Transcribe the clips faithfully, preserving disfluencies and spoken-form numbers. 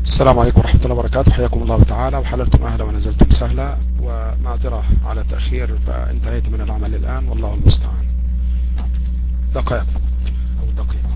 السلام عليكم ورحمة الله وبركاته. حياكم الله تعالى، وحللتم أهلا ونزلتم سهلا، ومعذرة على تأخير فانتهيت من العمل الآن والله المستعان. دقائق أو دقيقة.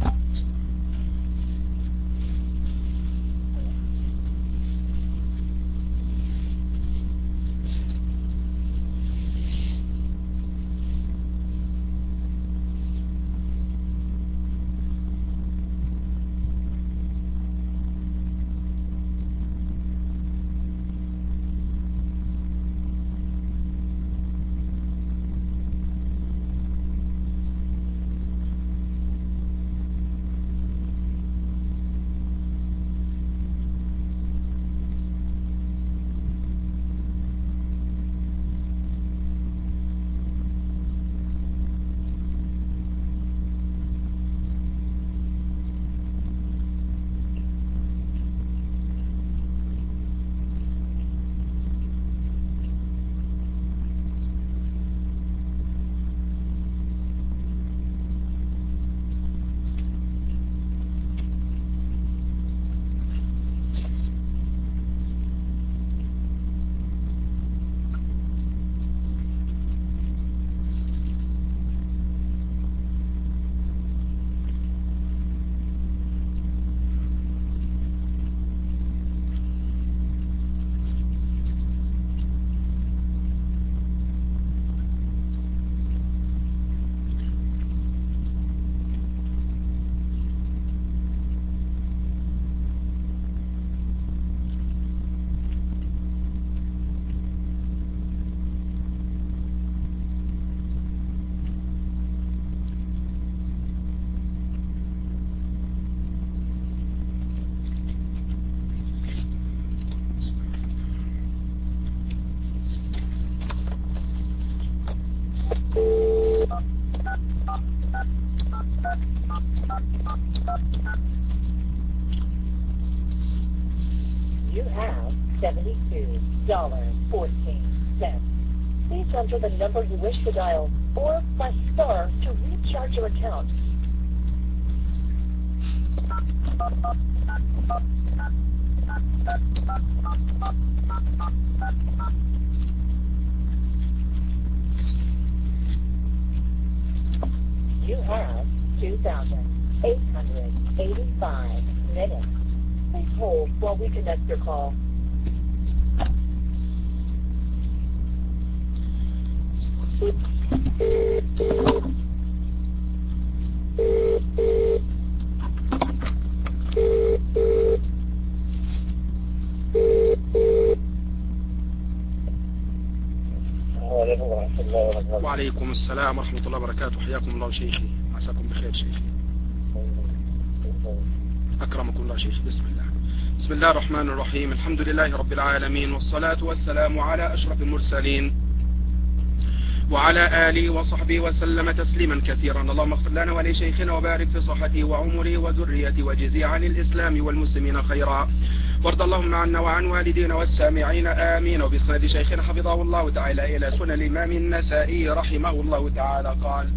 You have seventy-two dollars and fourteen cents. Please enter the number you wish to dial or press star to recharge your account. You have two thousand eight hundred eighty-five minutes. Please hold while we connect your call. وعليكم السلام ورحمة الله وبركاته. حياكم الله شيخي، عساكم بخير شيخي. أكرمكم الله شيخ. بسم الله بسم الله الرحمن الرحيم. الحمد لله رب العالمين، والصلاة والسلام على أشرف المرسلين وعلى آله وصحبه وسلم تسليما كثيرا. اللهم اغفر لنا ولشيخنا وبارك في صحته وعمره وذريته وجزي عن الإسلام والمسلمين خيرا، وارض اللهم عنا وعن والدينا والسامعين آمين. وبسند شيخنا حفظه الله تعالى إلى سنن الإمام النسائي رحمه الله تعالى قال: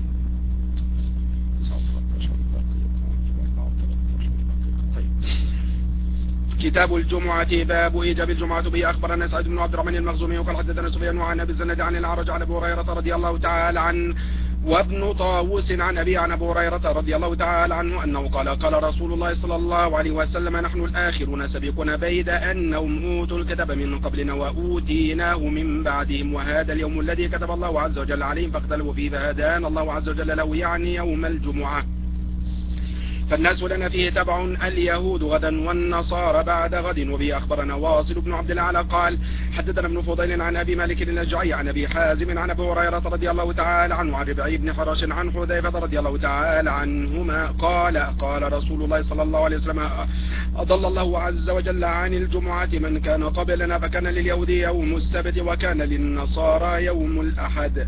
كتاب الجمعة، باب إيجاب الجمعة به. أخبرنا سعيد بن عبد الرحمن المخزومي وقال حدثنا سفيان عن أبي الزناد عن الأعرج عن أبي هريرة رضي الله تعالى عنه وابن طاووس عن أبي عن أبي هريرة رضي الله تعالى عنه أنه قال: قال رسول الله صلى الله عليه وسلم: نحن الآخرون سبقون بيد أنهم أوتوا الكتاب من قبلنا وأوتيناه من بعدهم، وهذا اليوم الذي كتب الله عز وجل عليهم فاختلفوا فيه فهدانا الله عز وجل له، يعني يوم الجمعة. فالناس لنا فيه تبع، اليهود غدا والنصارى بعد غد. وبه أخبرنا واصل بن عبد الأعلى قال: حدثنا ابن فضيل عن أبي مالك الأشجعي عن أبي حازم عن أبي هريرة رضي الله تعالى عنه عن ربعي بن حرش عن حذيفة رضي الله تعالى عنهما قال: قال رسول الله صلى الله عليه وسلم: أضل الله عز وجل عن الجمعة من كان قبلنا، فكان لليهود يوم السبت وكان للنصارى يوم الأحد.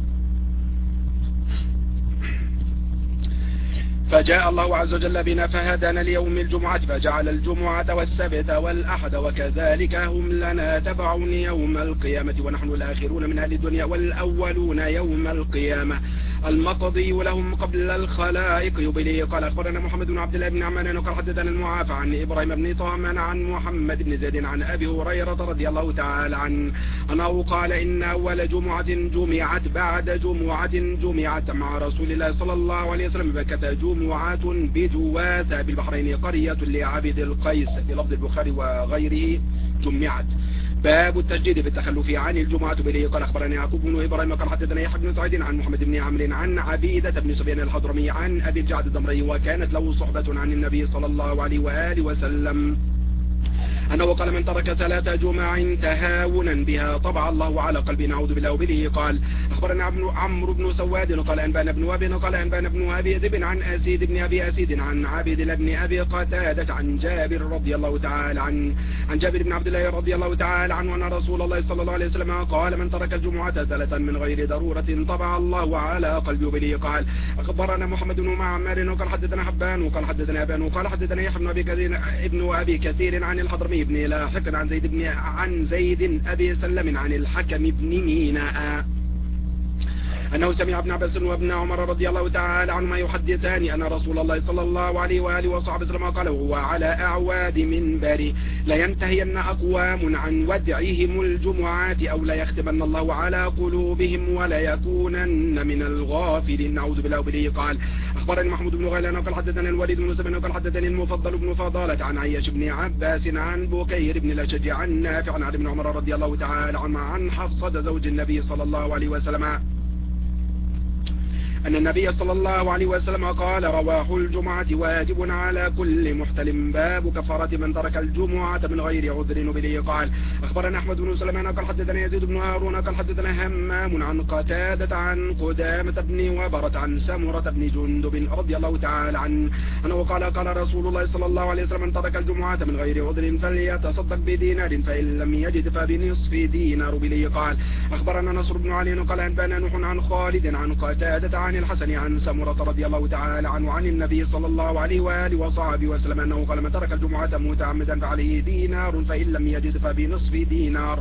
فجاء الله عز وجل بنا فهدانا ليوم الجمعة، فجعل الجمعة والسبت والأحد، وكذلك هم لنا تبع يوم القيامة، ونحن الآخرون من أهل الدنيا والأولون يوم القيامة. المقضي لهم قبل الخلائق يبلي قال أخبرنا محمد بن عبد الله بن عمان قال حدثنا المعافى عن إبراهيم بن طهمان عن محمد بن زيد عن أبي هريرة رضي الله تعالى عنه أنه قال إن أول جمعة جمعت بعد جمعة جمعت مع رسول الله صلى الله عليه وسلم بكة جمعات بجواث بالبحرين قرية لعبد القيس في لفظ البخاري وغيره جمعت. باب التجديد بالتخلف عن الجمعة بليه قال أخبرني يعقوب بن إبراهيم قال حدثنا يحيى بن سعيد عن محمد بن عمرو عن عبيدة بن سفيان الحضرمي عن أبي الجعد الضمري وكانت له صحبة عن النبي صلى الله عليه وآله وسلم أنه قال من ترك ثلاث جمع تهاونا بها طبع الله على قلبي نعوذ بالله وبه. قال أخبرنا عمرو بن سواد قال أنبانا بن وهب قال أنبانا بن أبي ذئب عن أسيد بن أبي أسيد عن عبيد بن أبي قتادة عن جابر رضي الله تعالى عن عن جابر بن عبد الله رضي الله تعالى عنه أن رسول الله صلى الله عليه وسلم قال من ترك الجمعة ثلاثا من غير ضرورة طبع الله على قلبي وبه. قال أخبرنا محمد بن معمر قال حدثنا حبان وقال حدثنا أبان وقال حدثنا يحيى بن أبي كثير ابن أبي كثير عن الحضرمي بن لاحق عن زيد بن عن زيد أبي سلم عن الحكم بن ميناء أنه سمع ابن عباس وابن عمر رضي الله تعالى عنهما يحدثان أن رسول الله صلى الله عليه وآله وصحبه وسلم قال وهو على أعواد منبر لينتهين أقوام عن ودعهم الجمعات أو ليختمن الله على قلوبهم ولا يكونن من الغافلين نعوذ بالله وبه. قال أخبرني محمود بن غيلان قال حدثنا الوليد بن سبن قال حدثني المفضل بن فضالة عن عياش بن عباس عن بكير بن الأشج عن نافع عن ابن عمر رضي الله تعالى عنهما عن حفصة زوج النبي صلى الله عليه وسلم أن النبي صلى الله عليه وسلم قال رواح الجمعة واجب على كل محتلم. باب كفارة من ترك الجمعة من غير عذر وبه. قال أخبرنا أحمد بن سليمان قال حدثنا يزيد بن هارون قال حدثنا همام عن قتادة عن قدامة بن وبرة عن سمرة بن جندب رضي الله تعالى عنه أنه قال قال رسول الله صلى الله عليه وسلم من ترك الجمعة من غير عذر فليتصدق بدينار فإن لم يجد فبنصف دينار وبه. قال أخبرنا نصر بن علي قال أنبانا نوح عن خالد عن قتادة عن الحسن عن سمرة رضي الله تعالى عنه عن النبي صلى الله عليه وآله وصحبه وسلم أنه قال من ترك الجمعة متعمدا فعليه دينار فإن لم يجد فبنصف دينار.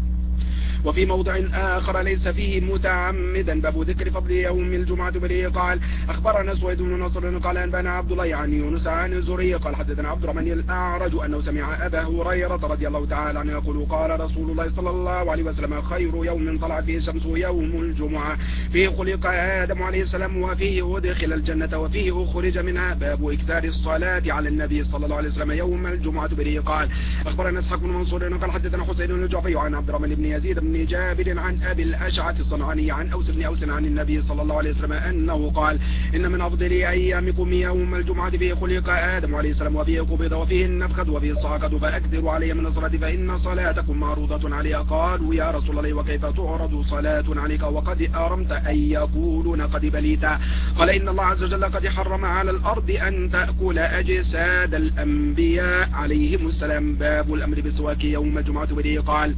وفي موضع آخر ليس فيه متعمدا باب ذكر فضل يوم الجمعة بليه. قال أخبرنا سويد بن نصر قال أنبانا عبد الله عن يونس عن الزهري قال حدثنا عبد الرحمن الأعرج أنه سمع أبا هريرة رضي الله تعالى عنه يقول قال رسول الله صلى الله عليه وسلم خير يوم طلع فيه الشمس يوم الجمعة فيه خلق آدم عليه السلام وفيه أدخل الجنة وفيه أخرج منها. باب إكثار الصلاة على النبي صلى الله عليه وسلم يوم الجمعة بليه. قال أخبرنا إسحاق بن منصور قال حدثنا حسين بن الجعفي عن عبد الرحمن بن يزيد بن جابر عن أبي الأشعث الصنعاني عن أوس بن أوس عن النبي صلى الله عليه وسلم أنه قال إن من أفضل أيامكم يوم الجمعة فيه خلق آدم عليه السلام وفيه قبض وفيه النفخة وفيه الصعقة فأكثروا علي من الصلاة فإن صلاتكم معروضة علي. قالوا يا رسول الله وكيف تعرض صلاة عليك وقد أرمت أن يقولون قد بليت؟ قال إن الله عز وجل قد حرم على الأرض أن تأكل أجساد الأنبياء عليهم السلام. باب الأمر بالسواك يوم الجمعة بليه. قال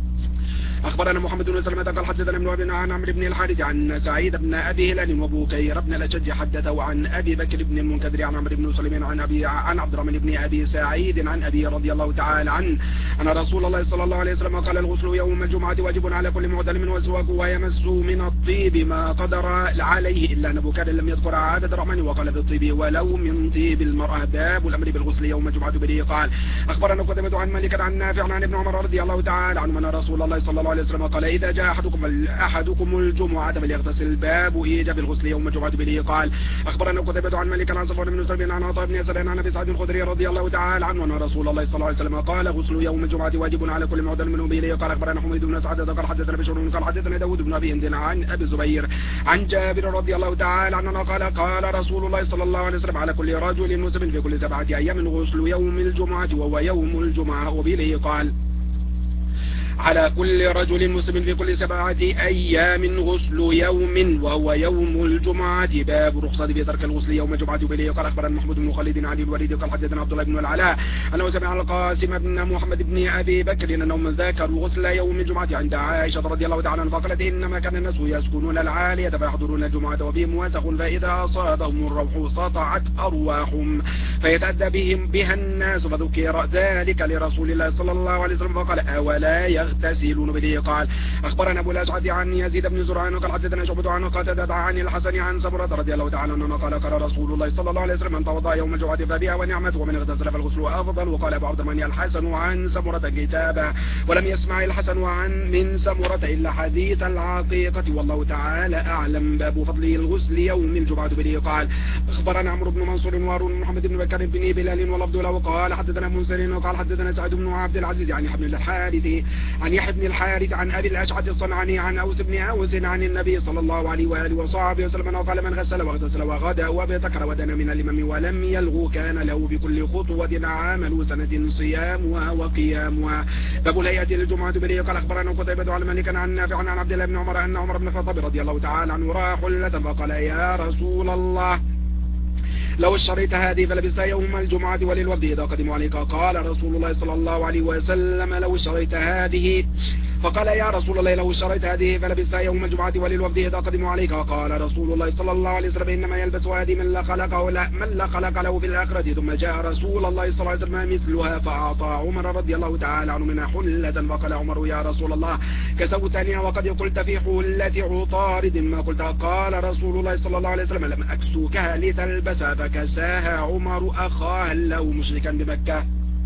أخبرنا محمد بن سلمة قال حدثنا ابن أبي عن عمرو بن الحارث عن سعيد بن أبي هلال وبكير بن الأشج حدثه عن أبي بكر بن المنكدر عن عمرو بن سليمان عن أبي عن عبد الرحمن بن أبي سعيد عن أبي رضي الله تعالى عنه أن رسول الله صلى الله عليه وسلم قال الغسل يوم الجمعة واجب على كل معتلم وسواك ويمس من الطيب ما قدر عليه إلا أن بكير لم يذكر عادة الرحمن وقال بالطيب ولو من طيب المرأة. باب الأمر بالغسل يوم الجمعة بليه. قال أخبرنا قدمة عن مالك عن نافع عن ابن عمر رضي الله تعالى عنه أن رسول الله صلى الله عليه وسلم قال إذا جاء أحدكم أحدكم الجمعة فليغتسل. باب إيجاب الغسل يوم الجمعة بليه. قال أخبرنا قتيبة عن مالك عن صفوان بن سليمان عن عطاء بن يسار عن أبي سعيد الخدري رضي الله تعالى عنه أن رسول الله صلى الله عليه وسلم قال غسل يوم الجمعة واجب على كل معتل منه بليه. قال أخبرنا حميد بن سعد قال حدثنا بشر قال حدثنا داود بن أبي هند عن أبي الزبير عن جابر رضي الله تعالى عنه قال قال رسول الله صلى الله عليه وسلم على كل رجل مسلم في كل سبعة أيام غسل يوم الجمعة وهو يوم الجمعة وبليه. قال على كل رجل مسلم في كل سبعة أيام غسل يوم وهو يوم الجمعة. باب رخصة في ترك الغسل يوم الجمعة بليه. قال أخبرنا محمود بن خالد عن الوليد قال حدثنا عبد الله بن العلاء أنه سمع القاسم بن محمد بن أبي بكر أنهم ذكروا غسل يوم الجمعة عند عائشة رضي الله تعالى عنها فقالت إنما كان الناس يسكنون العالية فيحضرون الجمعة وفيهم وسخ فإذا أصابهم الروح سطعت أرواحهم فيتأدى بهم بها الناس فذكر ذلك لرسول الله صلى الله عليه وسلم فقال أولا يغتسلون به. قال أخبرنا أبو الأشعث عن يزيد بن زرعان وقال حدثنا شعبة عن قتادة عن الحسن عن سمرة رضي الله تعالى عنه قال قال رسول الله صلى الله عليه وسلم من توضأ يوم الجمعة فبها ونعمت ومن اغتسل فالغسل أفضل. وقال أبو عبد الرحمن الحسن عن سمرة كتابا ولم يسمع الحسن عن من سمرة إلا حديث العقيقة والله تعالى أعلم. باب فضل الغسل يوم الجمعة به. قال أخبرنا عمرو بن منصور وهارون محمد بن بكر بن بلال ولفظ له قال حدثنا منذر وقال حدثنا سعد بن عبد العزيز عن يحيى بن الحارث عن يحيى بن الحارث عن أبي الأشعث الصنعاني عن أوس بن أوس عن النبي صلى الله عليه وآله وصحبه وسلم وقال من غسل واغتسل وغدا وابتكر ودنا من الإمام ولم يلغو كان له بكل خطوة عمل سنة صيامها وقيامها. باب الهيئة للجمعة به. قال أخبرنا قتيبة عن مالك عن نافع عن عبد الله بن عمر أن عمر بن الخطاب رضي الله تعالى عنه رأى حلة فقال يا رسول الله لو اشتريت هذه فلبستها يوم الجمعة وللوفد إذا قدموا عليك. قال رسول الله صلى الله عليه وسلم لو اشتريت هذه فقال يا رسول الله لو اشتريت هذه فلبستها يوم الجمعة وللوفد إذا قدموا عليك. قال رسول الله صلى الله عليه وسلم إنما يلبس هذه من لا خلق لا من لا خلق له في الآخرة. ثم جاء رسول الله صلى الله عليه وسلم مثلها فأعطى عمر رضي الله تعالى عنه منها حلة. فقال عمر يا رسول الله كسوتني وقد قلت في حلة عطارد ما قلت. قال رسول الله صلى الله عليه وسلم لم أكسوكها لتلبسها فكساها عمر أخاها له مشركا بمكة.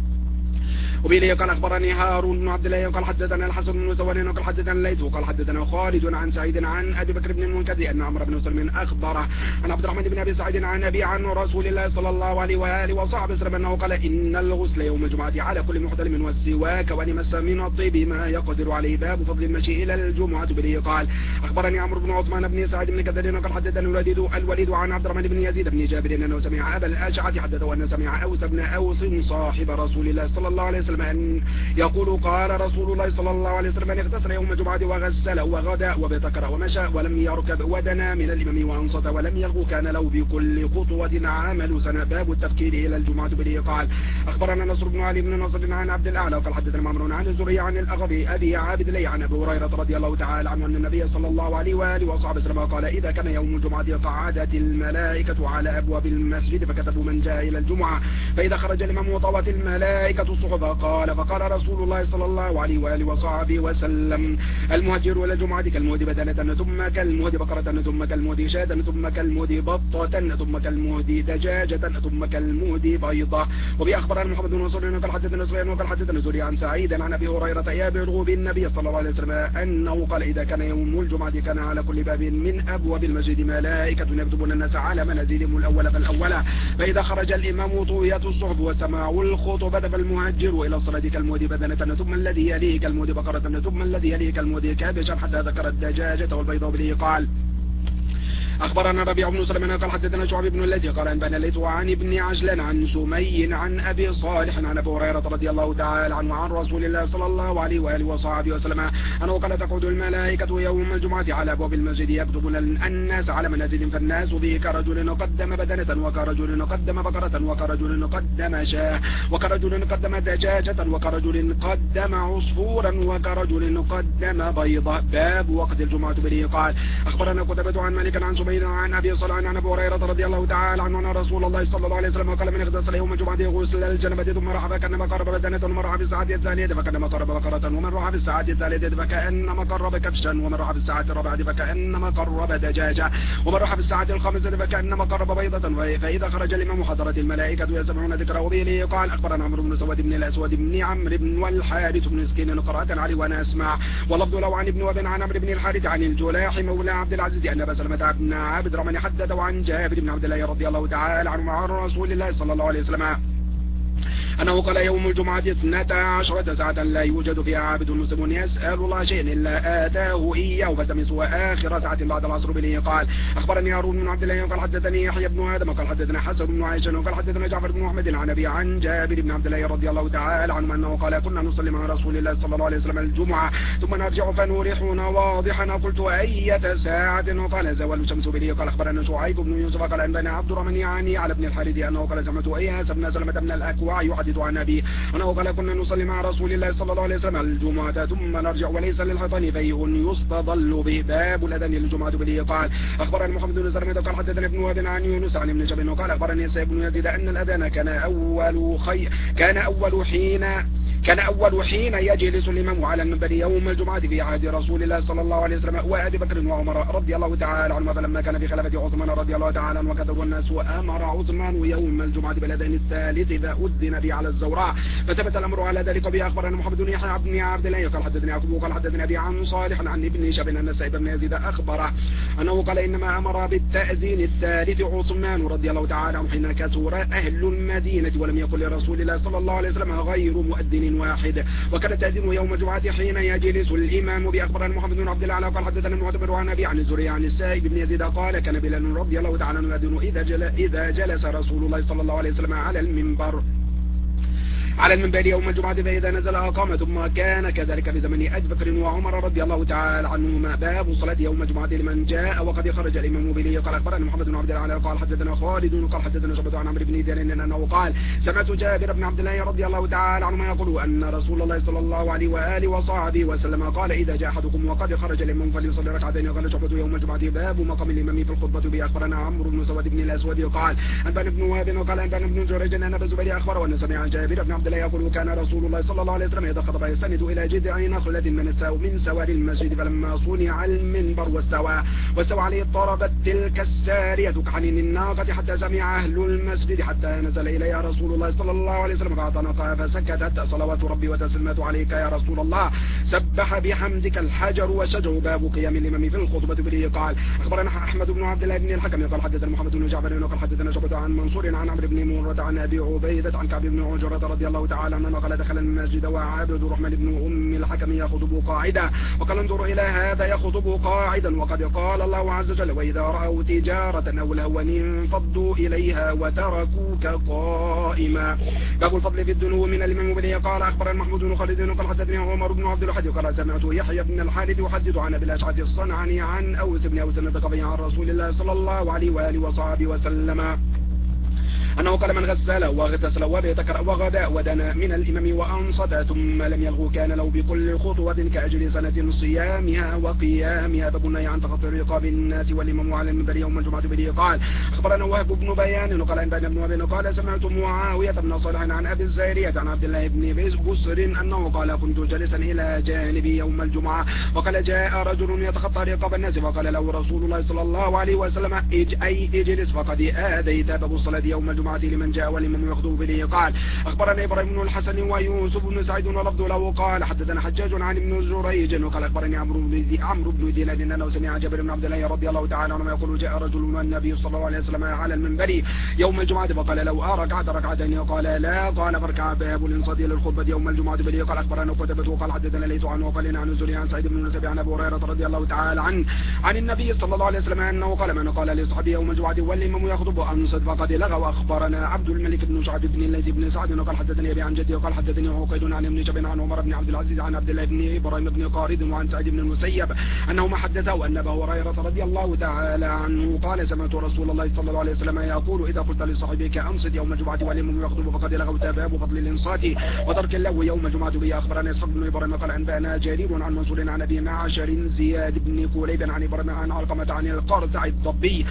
وبه قال أخبرني هارون بن عبد الله قال حدثنا الحسن بن سوار قال حدثنا الليث قال حدثنا خالد عن سعيد عن أبي بكر بن المنكدر أن عمرو بن سلم أخبره عن عبد الرحمن بن أبي سعيد عن أبي عن رسول الله صلى الله عليه وآله وصحبه وسلم أنه قال إن الغسل يوم الجمعة على كل محتلم والسواك ولمس من الطيب ما يقدر عليه. باب فضل المشي إلى الجمعة. به قال أخبرني عمرو بن عثمان بن سعيد بن كثير قال حدثنا الوليد الوليد عن عبد الرحمن بن يزيد بن جابر أنه سمع أبا الأشعث حدثه أن سمع أوس بن أوس صاحب رسول الله صلى الله عليه وسلم أن يقول قال رسول الله صلى الله عليه وسلم من اغتسل يوم الجمعة وغسل وغدا وبتكر ومشى ولم يركب ودنا من الإمام وأنصت ولم يلغو كان له بكل خطوة عمل سنة. باب التفكير إلى الجمعة. به قال أخبرنا نصر بن علي بن نصر عن عبد الأعلى وقال حدثنا معمر عن الزهري عن الأغري أبي عابد لي عن أبي هريرة رضي الله تعالى عنه أن النبي صلى الله عليه وآله وصحبه وسلم قال إذا كان يوم الجمعة قعدت الملائكة على أبواب المسجد فكتبوا من جاء إلى الجمعة فإذا خرج الإمام وطوت الملائكة الصحف. قال فقال رسول الله صلى الله عليه وآله وصحبه وسلم المهجر إلى الجمعة كالمهد بدنة ثم كالمهد بقرة ثم كالمهد شاة ثم كالمهد بطة ثم كالمهد دجاجة ثم كالمهد بيضة. وبأخبرنا محمد بن منصور قال حدثنا سفيان وقال حدثنا زهري عن سعيد عن أبي هريرة يبلغ بالنبي صلى الله عليه وسلم أنه قال إذا كان يوم الجمعة كان على كل باب من أبواب المسجد ملائكة يكتبون الناس على منازلهم الأول فالأولى فإذا خرج الإمام طويت الصحف وسمعوا الخطبة فالمهجر إلى الصلاة كالمهد بدنة ثم الذي يليه كالمهد بقرة ثم الذي يليه كالمهد كابشا حتى ذكر الدجاجة والبيض. به قال أخبرنا ربيع بن سليمان قال حدثنا شعب بن الليث قال أنبأنا الليث عن ابن عجلان عن سمي عن أبي صالح عن أبي هريرة رضي الله تعالى عنه عن رسول الله صلى الله عليه وآله وصحبه وسلم أنه قال تقعد الملائكة يوم الجمعة على أبواب المسجد يكتبون الناس على منازل فالناس به كرجل قدم بدنة وكرجل قدم بقرة وكرجل قدم شاة وكرجل قدم دجاجة وكرجل قدم عصفورا وكرجل قدم بيضة. باب وقت الجمعة. به قال أخبرنا قتيبة عن مالك عن سمي عن أبي صالح عن أبي هريرة رضي الله تعالى عنه أن رسول الله صلى الله عليه وسلم قال من اغتسل يوم الجمعة غسل الجنبة ثم راح فكأنما قرب بدنة ومن راح في الساعة الثانية فكأنما قرب بقرة ومن راح في الساعة الثالثة فكأنما قرب كبشا ومن راح في الساعة الرابعة فكأنما قرب دجاجة ومن راح في الساعة الخامسة فكأنما قرب بيضة. فإذا خرج الإمام حضرت الملائكة يسمعون ذكره. به قال أخبرنا عمرو بن سواد بن الأسود بن عمرو بن والحارث بن مسكين قراءة علي وأنا أسمع ولفظ لو عن ابن وبن عن عمرو بن الحارث عن الجلاح مولى عبد العزيز أن أبا سلمة بن عبد الرحمن حدث عن جابر بن عبد الله رضي الله تعالى عنه عن رسول الله صلى الله عليه وسلم أنه قال يوم الجمعة اثنتا عشرة ساعة لا يوجد فيها عابد مسلم يسأل الله شيئا إلا آتاه إياه فالتمسوا آخر ساعة بعد العصر. به قال أخبرني هارون بن عبد الله قال حدثني يحيى بن آدم قال حدثنا حسن بن عائشة قال حدثنا جعفر بن محمد عن أبي عن جابر بن عبد الله رضي الله تعالى عنه أنه قال كنا نصلي مع رسول الله صلى الله عليه وسلم الجمعة ثم نرجع فنورحنا واضحا. قلت أية ساعة قال زوال الشمس. به قال أخبرنا شعيب بن يوسف قال أنبأنا عبد الرحمن يعني على ابن الحارث أنه قال سمعت إياس بن سلمة بن الأكوع يحدث عن أبي أنه قال كنا نصلي مع رسول الله صلى الله عليه وسلم الجمعة ثم نرجع وليس للحيطان فيء يستظل به. باب الأذان للجمعة. به قال أخبرني محمد بن سلمة قال حدثنا ابن وهب عن يونس عن ابن جبل قال أخبرني سعيد بن يزيد أن الأذان كان أول خير كان أول حين كان أول حين يجلس الإمام على المنبر يوم الجمعة في عهد رسول الله صلى الله عليه وسلم وأبي بكر وعمر رضي الله تعالى عنهما، فلما كان في خلافة عثمان رضي الله تعالى عنه وكثر الناس وأمر عثمان يوم الجمعة بالأذان الثالث إذا أذن به على الزوراء، فثبت الأمر على ذلك. به أخبرنا محمد بن يحيى بن عبد الله قال حدثني يعقوب قال حدثني أبي عن صالح عن ابن شهاب أن سعيد بن يزيد أخبره أنه قال إنما أمر بالتأذين الثالث عثمان رضي الله تعالى عنه حين كثر أهل المدينة ولم يكن لرسول الله صلى الله عليه وسلم غير مؤذن واحد، وكان التأذين يوم الجمعة حين يجلس الإمام. بأخبرنا محمد بن عبد الله قال حدثنا المعتبر عن أبي عن الزهري عن السائب بن يزيد قال كان بلال رضي الله تعالى عنه يؤذن إذا, جل إذا جلس رسول الله صلى الله عليه وسلم على المنبر على المنبر يوم الجمعة فإذا نزل أقام، ثم كان كذلك في زمن أبي بكر وعمر رضي الله تعالى عنهما. باب صلاة يوم الجمعة لمن جاء وقد خرج الإمام بليه. قال أخبرنا محمد بن عبد الله قال حدثنا خالد قال حدثنا شعبة عن عمرو بن دينار أنه قال سمعت جابر بن عبد الله رضي الله تعالى عنهما يقول أن رسول الله صلى الله عليه وآله وصحبه وسلم قال إذا جاء أحدكم وقد خرج الإمام فليصلي ركعتين. قال شعبة يوم الجمعة باب مقام الإمام في الخطبة. به أخبرنا عمرو بن سواد بن الأسود قال أنبأنا ابن وهب قال أنبأنا ابن جريج أن أبا الزبير أخبره وأن سمع جابر بن عبد الله يقول كان رسول الله صلى الله عليه وسلم إذا خطب يستند إلى جذع نخلة من الساو من سوار المسجد، فلما صنع المنبر واستوى واستوى عليه اضطربت تلك السارية كحنين الناقة حتى سمع أهل المسجد حتى نزل إليها رسول الله صلى الله عليه وسلم فاعتنقها فسكتت صلوات ربي وتسليمات عليك يا رسول الله سبح بحمدك الحجر وشجر. باب قيام الإمام في الخطبة. به قال أخبرنا أحمد بن عبد الله بن الحكم قال حدثنا محمد بن جعفر قال حدثنا شعبة عن منصور عن عمرو بن مرة عن أبي عبيدة عن كعب بن عجرة رضي الله تعالى عنه قال دخل المسجد وعبد الرحمن بن أم الحكم يخطب قاعدا، وقال انظروا إلى هذا يخطب قاعدا وقد قال الله عز وجل وإذا رأوا تجارة أو لهوا انفضوا إليها وتركوك قائما. باب الفضل في الدنو من الإمام بن قال أخبرنا محمود بن خالد قال حدثني عمر بن عبد الحج قال سمعت يحيى بن الحارث يحدث عن أبي الأشعث الصنعاني عن أوس بن أوس النطقي عن رسول الله صلى الله عليه وآله وصحبه وسلم أنه قال من غسل واغتسل وبيتكر وغدا ودنا من الإمام وأنصت ثم لم يلغو كان له بكل خطوة كأجل سنة صيامها وقيامها. باب النهي عن تخطي رقاب الناس والإمام على المنبر يوم الجمعة. به قال أخبرنا وهب بن بيان قال أنبأنا ابن وهب قال سمعت معاوية بن صالح عن أبي الزاهرية عن عبد الله بن بصر أنه قال كنت جالسا إلى جانبي يوم الجمعة وقال جاء رجل يتخطى رقاب الناس فقال له رسول الله صلى الله عليه وسلم اج أي اجلس فقد آذيت. باب الصلاة يوم الجمعة لمن جاء والإمام يخطب. به قال أخبرنا إبراهيم بن الحسن ويوسف بن سعيد ولفظ له قال حدثنا حجاج عن ابن جريج وقال أخبرني عمرو بن دينار أنه سمع جابر بن عبد الله رضي الله تعالى عنه يقول جاء رجل من النبي صلى الله عليه وسلم على المنبر يوم الجمعة فقال لو أركعت ركعتين قال لا قال فركع. باب الانصات للخطبة يوم الجمعة. به قال أخبرنا قتيبة وقال حدثنا ليث عنه وقال عن الزهري عن سعيد بن المسيب عن أبي هريرة رضي الله تعالى عنه عن النبي صلى الله عليه وسلم أنه قال من قال لصحبه يوم الجمعة والإمام يخطب أنصت فقد لغى. أخبرنا عبد الملك بن شعب بن الليث بن سعد وقال حدثني أبي عن جدي وقال حدثني عقيل عن ابن شبين عن عمر بن عبد العزيز عن عبد الله بن إبراهيم بن قارد وعن سعيد بن المسيب أنهما حدثوا أن أبا هريرة رضي الله تعالى عنه قال سمعت رسول الله صلى الله عليه وسلم يقول إذا قلت لصاحبك أنصت يوم الجمعة والإمام يخطب فقد لغوت. باب فضل الإنصات وترك اللغو يوم الجمعة. به أخبرنا إسحاق بن إبراهيم قال أنبأنا جرير عن منصور عن أبي معشر زياد بن قليب عن إبراهيم عن علقمة عن القرطع الضبي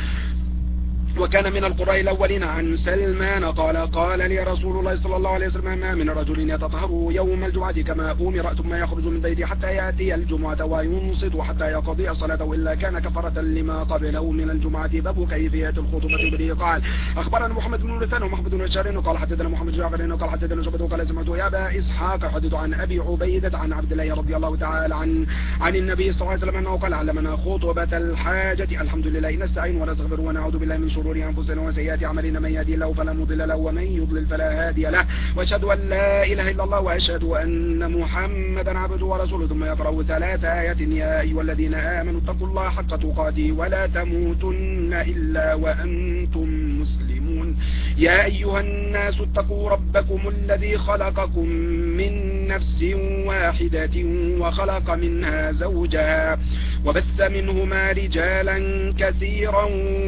وكان من القراء الأولين عن سلمان قال قال لي رسول الله صلى الله عليه وسلم ما من رجل يتطهر يوم الجمعة كما أمر ثم يخرج من بيته حتى يأتي الجمعة وينصت حتى يقضي صلاته إلا كان كفرة لما قبله من الجمعة. باب كيفية الخطبة. به قال أخبرنا محمد بن لثان ومحمد بن بشار قال حدثنا محمد جعفر قال حدثنا شعبة قال سمعت يا أبا إسحاق حدث عن أبي عبيدة عن عبد الله رضي الله تعالى عن عن النبي صلى الله عليه وسلم أنه قال علمنا خطبة الحاجة الحمد لله نستعين ونستغفر ونعوذ بالله من شرور أنفسنا وسيئات أعمالنا من يهدي الله فلا مضل له ومن يضلل فلا هادي له وأشهد أن لا إله إلا الله وأشهد أن محمدا عبده ورسوله. ثم يقرأ ثلاث آيات يا أيها الذين آمنوا اتقوا الله حق تقاته ولا تموتن إلا وأنتم مسلمون. يا أيها الناس اتقوا ربكم الذي خلقكم من نفس واحدة وخلق منها زوجها وبث منهما رجالا كثيرا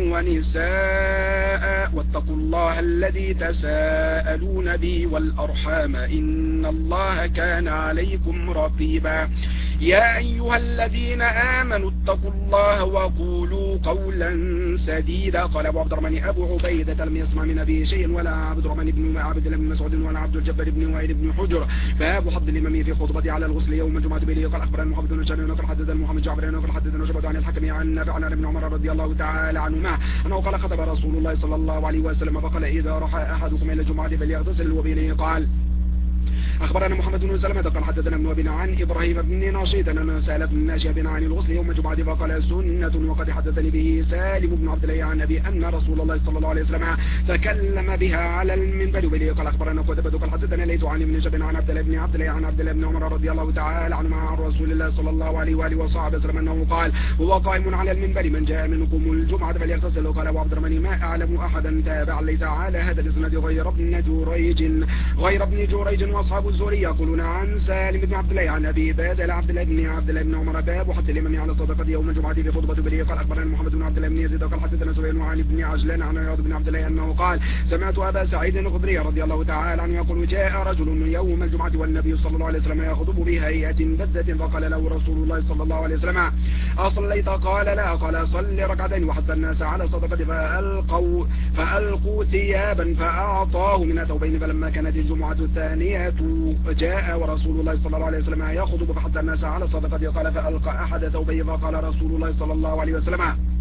ونساء واتقوا الله الذي تساءلون به والأرحام إن الله كان عليكم رقيبا. يا أيها الذين آمنوا واتقوا الله وقولوا قولا سديدا. قال أبو عبد الرحمن أبو عبيدة لم يسمع من أبي شيء ولا عبد الرحمن بن عبد الله بن مسعود ولا عبد الجبار بن وائل بن حجر. باب حض الإمام في خطبته على الغسل يوم الجمعة به. قال أخبرنا محمد بن شريح قال حدثنا محمد جعفر قال حدثنا شعبة عن الحكم عن نافع عن ابن عمر رضي الله تعالى عنهما أنه قال خطب رسول الله صلى الله عليه وسلم فقال إذا راح أحدكم إلى الجمعة فليغتسل. وبه قال أخبرنا محمد بن سلمة قال حدثنا ابن وهب عن إبراهيم بن نشيط أن سأل ابن ناشئ عن الغسل يوم الجمعة فقال سنة. وقد حدثني به سالم بن عبد الله عن أبي أن رسول الله صلى الله عليه وسلم تكلم بها على المنبر. وبه قال أخبرنا قتيبة قال حدثنا ليث عن ابن شهاب عن عبد الله بن عبد الله عن عبد الله بن عمر رضي الله تعالى عنهما عن رسول الله صلى الله عليه وآله وصحبه وسلم أنه قال هو قائم على المنبر من جاء منكم الجمعة فليغتسل. قال أبو عبد الرحمن ما أعلم أحدا تابع ليس على هذا الإسناد غير ابن جريج غير ابن جريج وأصحاب الزهري يقولون عن سالم بن عبد الله عن أبي بدل عبد الله بن عبد الله بن عمر باب حتى الإمام على صدقة يوم الجمعة في خطبة به. قال أخبرنا محمد بن عبد الله بن يزيد قال حدثنا سفيان عن ابن عجلان عن عياض بن عبد الله أنه قال سمعت أبا سعيد الخدري رضي الله تعالى عنه يقول جاء رجل يوم الجمعة والنبي صلى الله عليه وسلم يخطب بهيئة بذة فقال له رسول الله صلى الله عليه وسلم أصليت؟ قال لا. قال صل ركعتين وحث الناس على صدقة فألقوا فألقوا ثيابا فأعطاه من ثوبين. فلما كانت الجمعة الثانية جاء ورسول الله صلى الله عليه وسلم يخطب فحث الناس على صدقته. قال فألقى أحد ثوبيه فقال رسول الله صلى الله عليه وسلم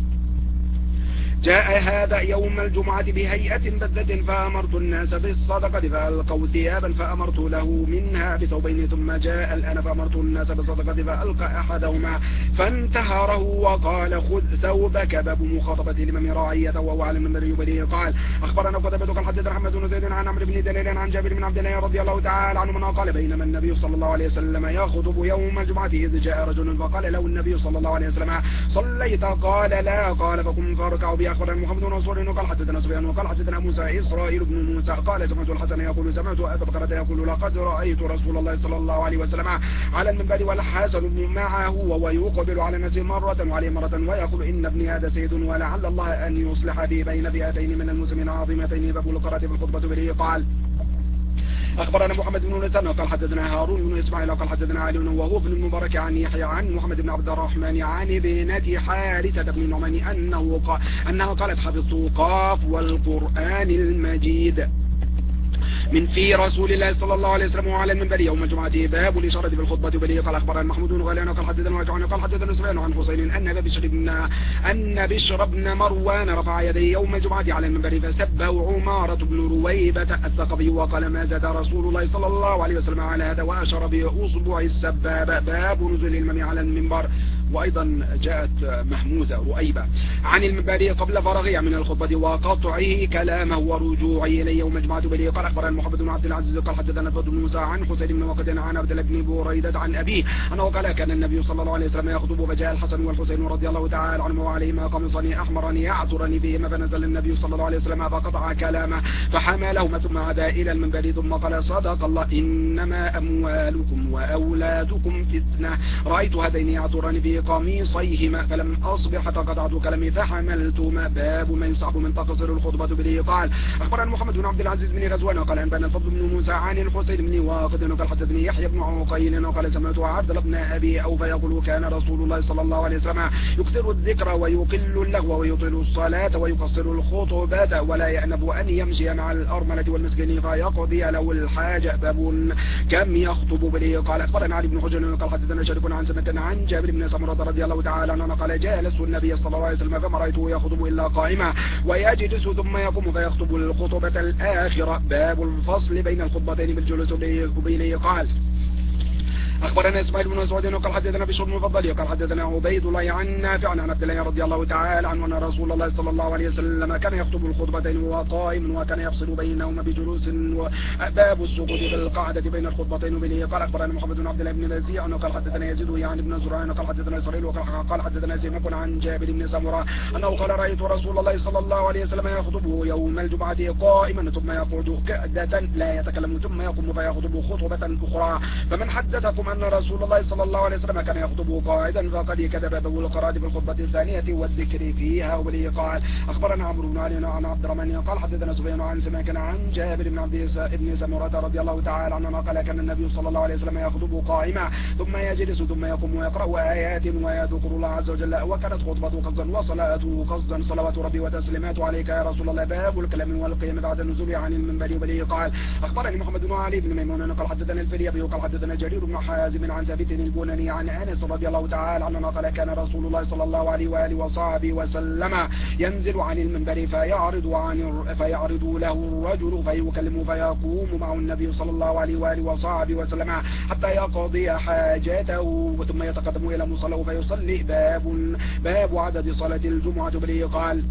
جاء هذا يوم الجمعة بهيئة بذة فأمرت الناس بالصدقة فألقوا ثيابا فأمرت له منها بثوبين ثم جاء الآن فأمرت الناس بالصدقة فألقى أحدهما فانتهره وقال خذ ثوبك. باب مخاطبة الإمام راعيته وهو على المنبر يبديه. قال أخبرنا قتيبة قال حدثنا محمد بن زيد عن عمرو بن دينار عن جابر بن عبد الله رضي الله تعالى عنهما قال بينما النبي صلى الله عليه وسلم يخطب يوم الجمعة إذ جاء رجل فقال له النبي صلى الله عليه وسلم صليت؟ قال لا. قال فقم فاركعوا بي. أخبرنا محمد بن نصر قال حدثنا سفيان وقال حدثنا موسى إسرائيل بن موسى قال سمعت الحسن يقول سمعت أبا بكر يقول لقد رأيت رسول الله صلى الله عليه وسلم على المنبر والحسن معه وهو يقبل على الناس مرة وعليه مرة ويقول إن ابني هذا سيد ولعل الله أن يصلح بي بين فئتين من المسلمين عظيمتين. باب القراءة في الخطبة به. قال أخبرنا محمد بن نتنى قال حدثنا هارون بن إسماعيل قال حدثنا علي وهو بن المبارك عن يحيى عن محمد بن عبد الرحمن عن ابنة حارثة بن النعمان أنه قال أنها قالت حفظت قاف والقرآن المجيد من في رسول الله صلى الله عليه وسلم وعلى المنبر يوم الجمعة. باب الإشارة في الخطبة به. قال أخبرنا محمود بن غيلان قال حدثنا وجعان قال حدثنا سفيان عن حسين أن بشر بن أن بشر بن مروان رفع يديه يوم الجمعة على المنبر فسبه عمارة بن رويبة الثقفي وقال ما زاد رسول الله صلى الله عليه وسلم على هذا وأشار بأصبع السبابة. باب نزول الإمام على المنبر. وأيضا جاءت محموزة رؤيبة عن المنبر قبل فرغها من الخطبة وقطعه كلامه ورجوعه إليه يوم الجمعة به. قال أخبرنا محمد بن عبد العزيز قال حدثنا فضل بن موسى عن حسين بن وقد عن عبد الله بن بريدة عن أبيه أنه قال كان النبي صلى الله عليه وسلم يخطب فجاء الحسن والحسين رضي الله تعالى عنهما وعليهما قميصان أحمران يعطران بهما فنزل النبي صلى الله عليه وسلم فقطع كلامه فحملهما ثم عاد إلى المنبر ثم قال صدق الله إنما أموالكم وأولادكم فتنة. رأيت هذين يعطران بقميصيهما فلم أصبح فقطعت كلامي فحملتهما. باب من يصعب من تقصر الخطبة به. قال أخبرنا محمد بن عبد العزيز بن غزوان قال أنبأنا الفضل بن موسى عن الحسين بن واقد قال حدثني يحيى بن عقيل قال سمعت عبد الله بن أبي أوفى يقول كان رسول الله صلى الله عليه وسلم يكثر الذكر ويقل اللغو ويطيل الصلاة ويقصر الخطبات ولا يأنف أن يمشي مع الأرملة والمسكين فيقضي له الحاجة. باب كم يخطب به. قال أخبرنا علي بن حجر قال حدثنا شريك عن سنة عن جابر بن سمرة رضي الله تعالى عنه قال جالست النبي صلى الله عليه وسلم فما رأيته يخطب إلا قائما ويجلس ثم يقوم فيخطب الخطبة الآخرة. باب الفصل بين الخطبتين بالجلوس وبينه. قال أخبرنا إسماعيل بن مسعود قال حدثنا بشر بن المفضل قال حدثنا عبيد الله عن نافع عن عبد الله رضي الله تعالى عنه أن رسول الله صلى الله عليه وسلم كان يخطب الخطبتين وهو قائم وكان يفصل بينهما بجلوس. وباب السقوط بالقعدة بين الخطبتين وبينه. قال أخبرنا محمد بن عبد الله بن بزيع قال حدثنا يزيد يعني بن زرعان قال حدثنا إسرائيل قال حدثنا سمك عن جابر بن سمرة أنه قال رأيت رسول الله صلى الله عليه وسلم يخطبه يوم الجمعة قائما ثم يقعد كعدة لا يتكلم ثم يقوم فيخطب خطبة أخرى. فمن حدثكم أن رسول الله صلى الله عليه وسلم كان يخطب قاعدا فقد كذب أبو القراءة في الخطبة الثانية والذكر فيها. وبه قال أخبرنا عمرو بن علي عن عبد الرحمن قال حدثنا سفيان عن سماك عن جابر بن عبد بن سمرة رضي الله تعالى عنه قال كان النبي صلى الله عليه وسلم يخطب قائما ثم يجلس ثم يقوم ويقرأ آيات ويذكر الله عز وجل وكانت خطبته قصدا وصلاته قصدا صلوات ربي وتسليمات عليك يا رسول الله. باب الكلام والقيام بعد النزول عن المنبر. وبه قال أخبرني محمد بن علي بن ميمون قال حدثنا الفريابي قال حدثنا جرير بن حازم عن ثابت البناني عن أنس رضي الله تعالى عنه قال كان رسول الله صلى الله عليه وآله وصحبه وسلم ينزل عن المنبر فيعرض عن فيعرض له الرجل فيكلم فيقوم معه النبي صلى الله عليه وآله وصحبه وسلم حتى يقضي حاجته ثم يتقدم إلى مصلاه فيصلي. باب باب عدد صلاة الجمعة. به قال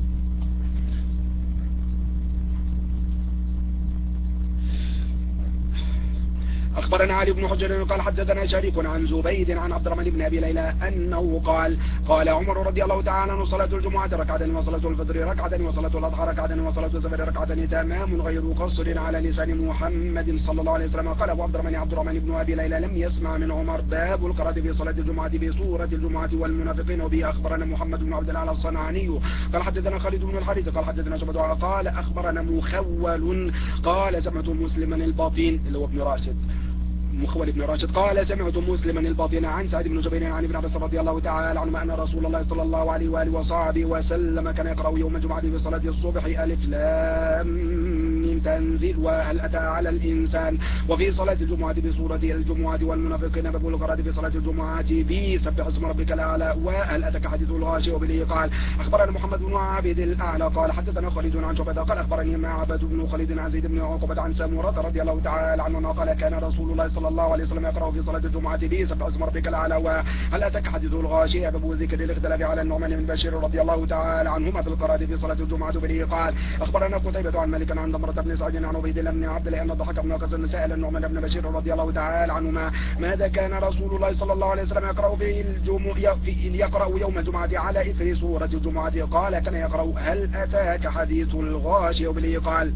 أخبرنا علي بن حجر قال حدثنا شريك عن زبيد عن عبد الرحمن بن أبي ليلى أنه قال قال عمر رضي الله تعالى عنه صلاة الجمعة ركعتين وصلاة الفطر ركعتين وصلاة الأضحى ركعتين وصلاة السفر ركعتين تمام غير قصر على لسان محمد صلى الله عليه وسلم. قال أبو عبد الرحمن عبد الرحمن بن أبي ليلى لم يسمع من عمر. باب القراءة في صلاة الجمعة بسورة الجمعة والمنافقين. وبه أخبرنا محمد بن عبد الله الصنعاني قال حدثنا خالد بن الحارث قال حدثنا شعبة قال أخبرنا مخول قال سمعت مسلما الباطين اللي هو ابن راشد مخول بن راشد قال سمعت مسلما الباطن عن سعد بن جبير عن ابن عباس رضي الله تعالى عنه أن رسول الله صلى الله عليه وآله وصحبه وسلم كان يقرأ يوم الجمعة في صلاة الصبح ألف لام تنزيل وهل أتى على الإنسان. وفي صلاة الجمعة بسورة الجمعة والمنافقين. باب القراءة في صلاة الجمعة بسبح اسم ربك الأعلى وهل أتاك حديث الغاشية. وبه قال أخبرنا محمد بن عابد الأعلى قال حدثنا خالد عن شعبة قال أخبرني معبد بن خالد عن زيد بن عقبة عن سمرة رضي الله تعالى عنه قال كان رسول الله صلى الله عليه وسلم يقرأ في صلاة الجمعة بسبح اسم ربك الأعلى وهل أتاك حديث الغاشية. باب ذكر الاختلاف على النعمان بن بشير رضي الله تعالى عنهما في القراءة في صلاة الجمعة. به قال أخبرنا قتيبة عن مالك عن ضمرة بن سعد عن عبيد الله بن عبد الله أن ضحك بن قزن سأل النعمان بن بشير رضي الله تعالى عنهما ماذا كان رسول الله صلى الله عليه وسلم يقرأ في الجمعة في يقرأ يوم الجمعة على إثر سورة الجمعة. قال كان يقرأ هل أتاك حديث الغاشية. وبه قال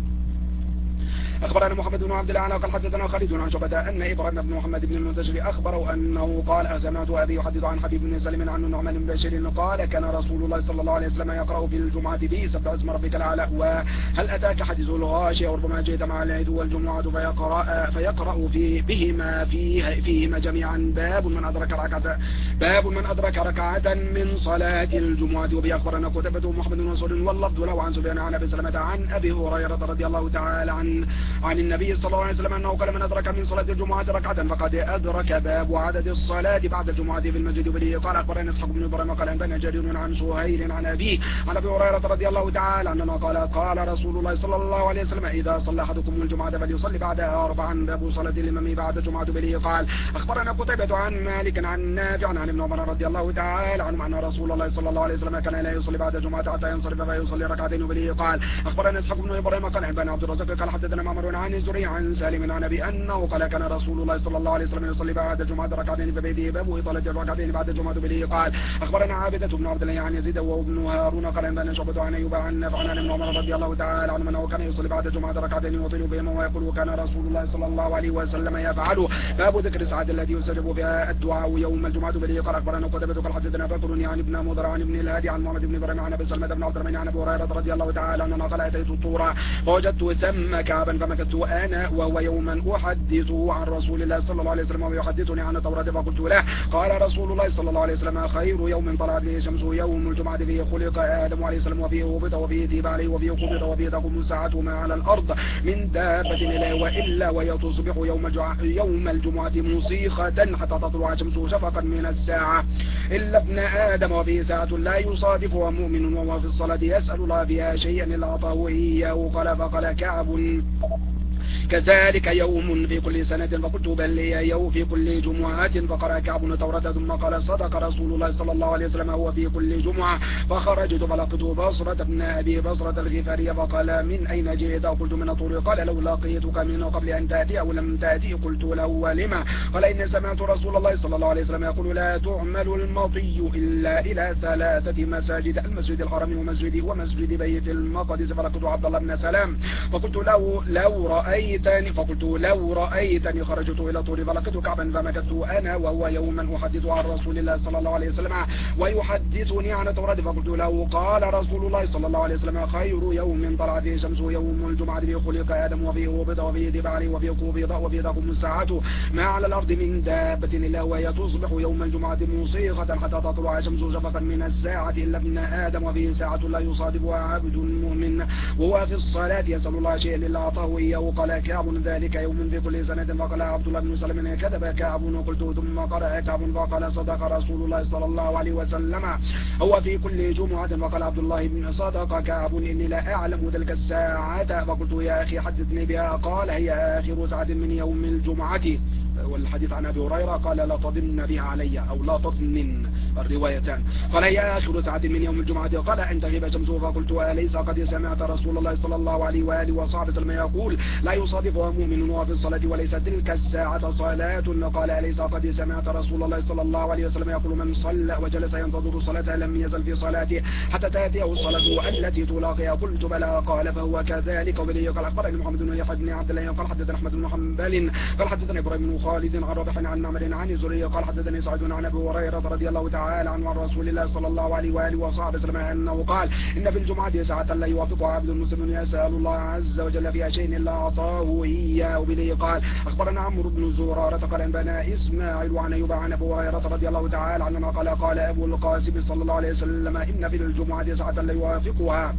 أخبرنا محمد بن عبد الله قال حدثنا خالد عن شعبة أن إبراهيم بن محمد بن المنتشر أخبره أنه قال سمعت أبي يحدث عن حبيب بن سليم عن النعمان بن بشير قال كان رسول الله صلى الله عليه وسلم يقرأ في الجمعة بسبح اسم ربك الأعلى وهل أتاك حديث الغاشية. وربما جئت مع العيد والجمعة فيقرأ فيقرأ في بهما فيه فيهما جميعا. باب من أدرك ركعة باب من أدرك ركعة من صلاة الجمعة. وبه أخبرنا قتيبة محمد بن نصر واللفظ له عن سفيان عن أبي سلمة عن أبي هريرة رضي الله تعالى عن عن النبي صلى الله عليه وسلم أنه قال من أدرك من صلاة الجمعة ركعة فقد أدرك. باب عدد الصلاة بعد الجمعة في المسجد. وبه قال أخبرنا إسحاق بن إبراهيم قال أنبأنا جرير عن سهيل عن أبيه عن أبي هريرة رضي الله تعالى عنه قال قال رسول الله صلى الله عليه وسلم إذا صلى أحدكم الجمعة فليصلي بعدها أربعا. باب صلاة الإمام بعد الجمعة. به قال أخبرنا قتيبة عن مالك عن نافع عن ابن عمر رضي الله تعالى عنه أن رسول الله صلى الله عليه وسلم كان لا يصلي بعد الجمعة حتى ينصرف فيصلي ركعتين. وبه قال أخبرنا إسحاق بن إبراهيم قال أنبأنا عبد الرزاق قال حدثنا معمر عن الزهري عن سالم عن أبي أنه قال كان رسول الله صلى الله عليه وسلم يصلي بعد الجمعة ركعتين في بيته. باب إطالة الركعتين بعد الجمعة. به قال أخبرنا عابدة بن عبد الله عن يزيد وابن هارون قال أنبأنا شعبة عن أيوب عن نافع عن ابن عمر رضي الله تعالى عنه أنه كان يصلي بعد الجمعة ركعتين يطيل بهما ويقول كان رسول الله صلى الله عليه وسلم يفعل. باب ذكر الساعة التي يستجب فيها الدعاء يوم الجمعة. به قال أخبرنا قتيبة قال حدثنا بكر عن ابن مضر عن ابن الهادي عن محمد بن إبراهيم عن أبي سلمة بن عبد الرحمن عن أبي هريرة رضي الله تعالى عنه قال أتيت الطور فوجدت ثم كعبا فمكثت أنا وهو يوما أحدثه عن رسول الله صلى الله عليه وسلم ويحدثني عن التوراة فقلت له قال رسول الله صلى الله عليه وسلم خير يوم طلعت به الشمس يوم الجمعة فيه خلق آدم عليه السلام وفيه هبط وفيه تيب عليه وفيه قبض وفيه تقوم الساعة ما على الأرض من دابة إلا وإلا ويتصبح يوم يوم الجمعة مصيخة حتى تطلع الشمس شفقا من الساعة إلا ابن آدم وفيه ساعة لا يصادفها مؤمن وهو في الصلاة يسأل الله فيها شيئا إلا أعطاه إياه. قال فقال كعب كذلك يوم في كل سنة فقلت بل لي يوم في كل جمعة. فقرأ كعب التوراة ثم قال صدق رسول الله صلى الله عليه وسلم هو في كل جمعة. فخرجت فلقيت بصرة ابن أبي بصرة الغفارية فقال من أين جئت؟ قلت من الطور. قال لو لقيتك من قبل أن تأتي أو لم تأتي. قلت له ولما؟ قال إن سمعت رسول الله صلى الله عليه وسلم يقول لا تعمل المطي إلا إلى ثلاثة مساجد المسجد الحرام ومسجد ومسجد بيت المقدس. فلقيت عبد الله بن سلام فقلت له لو رأيت رأيتني فقلت لو رأيتني خرجت إلى طول فلقيت كعبا فمكثت أنا وهو يوما أحدث عن رسول الله صلى الله عليه وسلم ويحدثني عن التوراة فقلت له قال رسول الله صلى الله عليه وسلم خير يوم طلع فيه الشمس يوم الجمعة فيه خلق آدم وفيه وبض وفيه دبعلي وفيه قبض وفيه تقوم الساعة ما على الأرض من دابة إلا وهي تصبح يوم الجمعة موسيقة حتى تطلع الشمس شفقا من الساعة إلا ابن آدم وفيه ساعة لا يصادفها عبد مؤمن وهو في الصلاة يسأل الله شيئا إلا أعطاه إياه قال كعب ذلك يوم في كل سنة فقال عبد الله بن سلم كذب كعب وقلت ثم قرأ كعب فقال صدق رسول الله صلى الله عليه وسلم هو في كل جمعة فقال عبد الله بن صدق كعب إني لا أعلم تلك الساعة فقلت يا أخي حدثني بها قال هي آخر ساعة من يوم الجمعة. والحديث عن أبي هريرة قال لا تضمن بها علي أو لا تضمن الروايتان. قال هي آخر ساعة من يوم الجمعة قال أن تغيب شمس فقلت أليس قد سمعت رسول الله صلى الله عليه وآله وصحبه وسلم يقول لا يصادفها مؤمن وهو في الصلاة وليس تلك الساعة صلاة. قال أليس قد سمعت رسول الله صلى الله عليه وسلم يقول من صلى وجلس ينتظر الصلاة لم يزل في صلاته حتى تأتيه الصلاة التي تلاقيها. قلت بلى قال فهو كذلك. وبلي قال أخبرني محمد بن يحيى بن عبد الله قال حدثنا أحمد بن حنبل قال حدثنا إبراهيم بن خالد عن ربح عن معمر عن زرية قال حدثني سعد عن أبي هريرة رضي الله تعالى عنه عن رسول الله صلى الله عليه وآله وصحبه وسلم أنه قال إن في الجمعة ساعة لا يوافقها عبد مسلم يسأل الله عز وجل فيها شيء إلا أعطاه إياه. وبلي قال أخبرنا عمرو بن زرارة قال أنبانا إسماعيل عن أيوب عن أبي هريرة رضي الله تعالى عنه قال قال أبو القاسم صلى الله عليه وسلم إن في الجمعة ساعة لا يوافقها